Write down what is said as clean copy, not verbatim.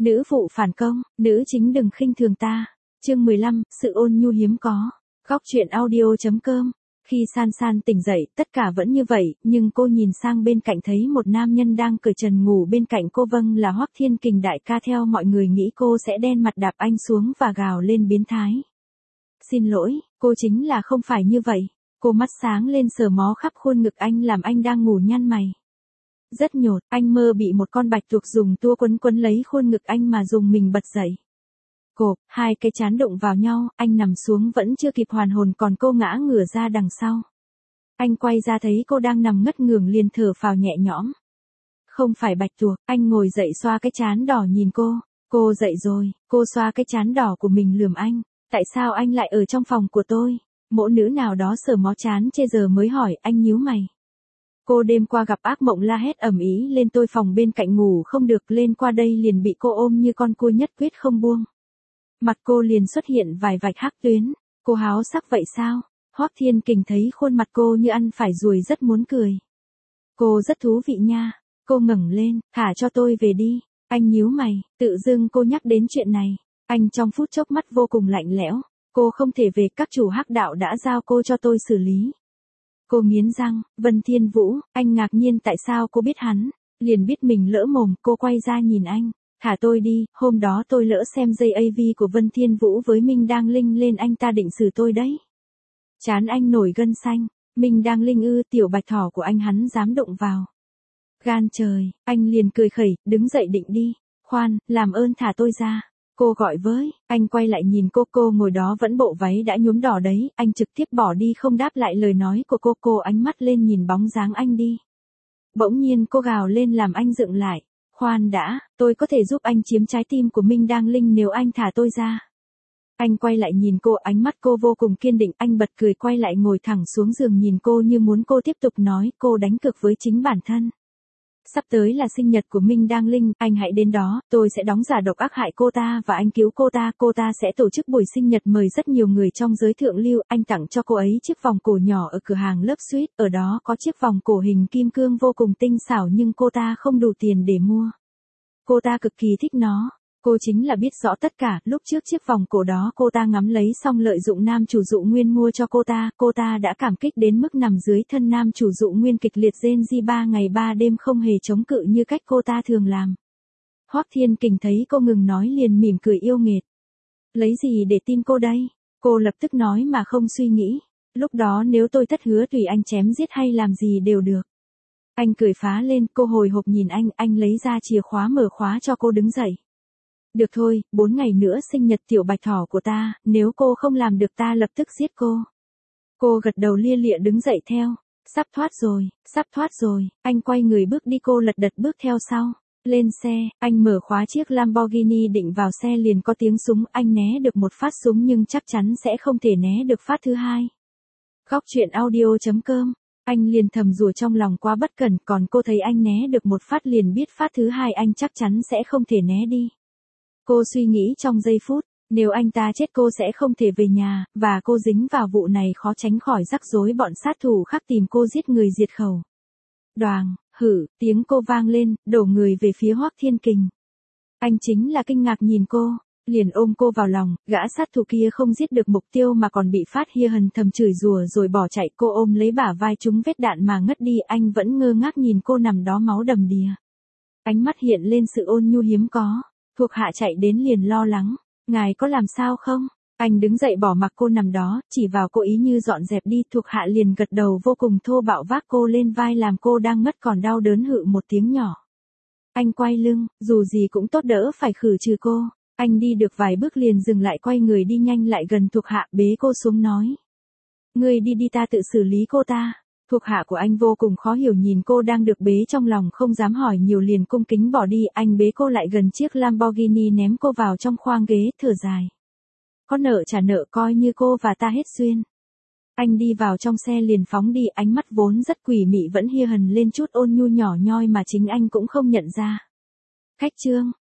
Nữ phụ phản công, nữ chính đừng khinh thường ta. Chương 15, sự ôn nhu hiếm có. Góc truyện audio.com. Khi San San tỉnh dậy, tất cả vẫn như vậy, nhưng cô nhìn sang bên cạnh thấy một nam nhân đang cởi trần ngủ bên cạnh cô. Vâng, là Hoắc Thiên Kình đại ca. Theo mọi người nghĩ cô sẽ đen mặt đạp anh xuống và gào lên biến thái. Xin lỗi, cô chính là không phải như vậy. Cô mắt sáng lên sờ mó khắp khuôn ngực anh làm anh đang ngủ nhăn mày. Rất nhột, anh mơ bị một con bạch tuộc dùng tua quấn quấn lấy khuôn ngực anh mà dùng mình bật dậy. Cộp, hai cái trán đụng vào nhau, anh nằm xuống vẫn chưa kịp hoàn hồn còn cô ngã ngửa ra đằng sau. Anh quay ra thấy cô đang nằm ngất ngưởng liền thở phào nhẹ nhõm. Không phải bạch tuộc, anh ngồi dậy xoa cái trán đỏ nhìn cô. Cô dậy rồi, cô xoa cái trán đỏ của mình lườm anh. Tại sao anh lại ở trong phòng của tôi? Mỗ nữ nào đó sờ mó trán chê giờ mới hỏi, anh nhíu mày. Cô đêm qua gặp ác mộng la hét ầm ĩ lên tôi phòng bên cạnh ngủ không được lên qua đây liền bị cô ôm như con cua nhất quyết không buông. Mặt cô liền xuất hiện vài vạch hắc tuyến. Cô háo sắc vậy sao? Hoắc Thiên Kình thấy khuôn mặt cô như ăn phải ruồi rất muốn cười. Cô rất thú vị nha. Cô ngẩng lên, thả cho tôi về đi. Anh nhíu mày, tự dưng cô nhắc đến chuyện này. Anh trong phút chốc mắt vô cùng lạnh lẽo. Cô không thể về, các chủ hắc đạo đã giao cô cho tôi xử lý. Cô nghiến răng, Vân Thiên Vũ, anh ngạc nhiên tại sao cô biết hắn. Liền biết mình lỡ mồm, cô quay ra nhìn anh. Thả tôi đi, hôm đó tôi lỡ xem dây AV của Vân Thiên Vũ với Minh Đang Linh lên anh ta định xử tôi đấy. Chán anh nổi gân xanh, Minh Đang Linh ư, tiểu bạch thỏ của anh hắn dám đụng vào. Gan trời, anh liền cười khẩy, đứng dậy định đi. Khoan, làm ơn thả tôi ra. Cô gọi với, anh quay lại nhìn cô ngồi đó vẫn bộ váy đã nhuốm đỏ đấy, anh trực tiếp bỏ đi không đáp lại lời nói của cô ánh mắt lên nhìn bóng dáng anh đi. Bỗng nhiên cô gào lên làm anh dựng lại. Khoan đã, tôi có thể giúp anh chiếm trái tim của Minh Đang Linh nếu anh thả tôi ra. Anh quay lại nhìn cô, ánh mắt cô vô cùng kiên định, anh bật cười quay lại ngồi thẳng xuống giường nhìn cô như muốn cô tiếp tục nói, cô đánh cược với chính bản thân. Sắp tới là sinh nhật của Minh Đang Linh, anh hãy đến đó, tôi sẽ đóng giả độc ác hại cô ta và anh cứu cô ta sẽ tổ chức buổi sinh nhật mời rất nhiều người trong giới thượng lưu, anh tặng cho cô ấy chiếc vòng cổ nhỏ ở cửa hàng Love Sweet, ở đó có chiếc vòng cổ hình kim cương vô cùng tinh xảo nhưng cô ta không đủ tiền để mua. Cô ta cực kỳ thích nó. Cô chính là biết rõ tất cả, lúc trước chiếc vòng cổ đó cô ta ngắm lấy xong lợi dụng nam chủ Dụ Nguyên mua cho cô ta đã cảm kích đến mức nằm dưới thân nam chủ Dụ Nguyên kịch liệt rên ri 3 ngày 3 đêm không hề chống cự như cách cô ta thường làm. Hoắc Thiên Kình thấy cô ngừng nói liền mỉm cười yêu nghệt. Lấy gì để tin cô đây? Cô lập tức nói mà không suy nghĩ. Lúc đó nếu tôi thất hứa tùy anh chém giết hay làm gì đều được. Anh cười phá lên, cô hồi hộp nhìn anh lấy ra chìa khóa mở khóa cho cô đứng dậy. Được thôi, 4 ngày nữa sinh nhật tiểu bạch thỏ của ta, nếu cô không làm được ta lập tức giết cô. Cô gật đầu lia lịa đứng dậy theo. Sắp thoát rồi, anh quay người bước đi cô lật đật bước theo sau. Lên xe, anh mở khóa chiếc Lamborghini định vào xe liền có tiếng súng, anh né được một phát súng nhưng chắc chắn sẽ không thể né được phát thứ hai. Góc truyện audio.com. Anh liền thầm rủa trong lòng quá bất cẩn còn cô thấy anh né được một phát liền biết phát thứ hai anh chắc chắn sẽ không thể né đi. Cô suy nghĩ trong giây phút, nếu anh ta chết cô sẽ không thể về nhà, và cô dính vào vụ này khó tránh khỏi rắc rối bọn sát thủ khác tìm cô giết người diệt khẩu. Đoàng, hử, tiếng cô vang lên, đổ người về phía Hoắc Thiên Kình. Anh chính là kinh ngạc nhìn cô, liền ôm cô vào lòng, gã sát thủ kia không giết được mục tiêu mà còn bị Phát Hia Hần thầm chửi rủa rồi bỏ chạy cô ôm lấy bả vai trúng vết đạn mà ngất đi anh vẫn ngơ ngác nhìn cô nằm đó máu đầm đìa. Ánh mắt hiện lên sự ôn nhu hiếm có. Thuộc hạ chạy đến liền lo lắng, ngài có làm sao không? Anh đứng dậy bỏ mặc cô nằm đó, chỉ vào cô ý như dọn dẹp đi, thuộc hạ liền gật đầu vô cùng thô bạo vác cô lên vai làm cô đang ngất còn đau đớn hự một tiếng nhỏ. Anh quay lưng, dù gì cũng tốt đỡ phải khử trừ cô, anh đi được vài bước liền dừng lại quay người đi nhanh lại gần thuộc hạ bế cô xuống nói. Ngươi đi ta tự xử lý cô ta. Thuộc hạ của anh vô cùng khó hiểu nhìn cô đang được bế trong lòng không dám hỏi nhiều liền cung kính bỏ đi, anh bế cô lại gần chiếc Lamborghini ném cô vào trong khoang ghế thở dài. Có nợ trả nợ coi như cô và ta hết duyên. Anh đi vào trong xe liền phóng đi ánh mắt vốn rất quỷ mị vẫn hia hần lên chút ôn nhu nhỏ nhoi mà chính anh cũng không nhận ra. Khách trương,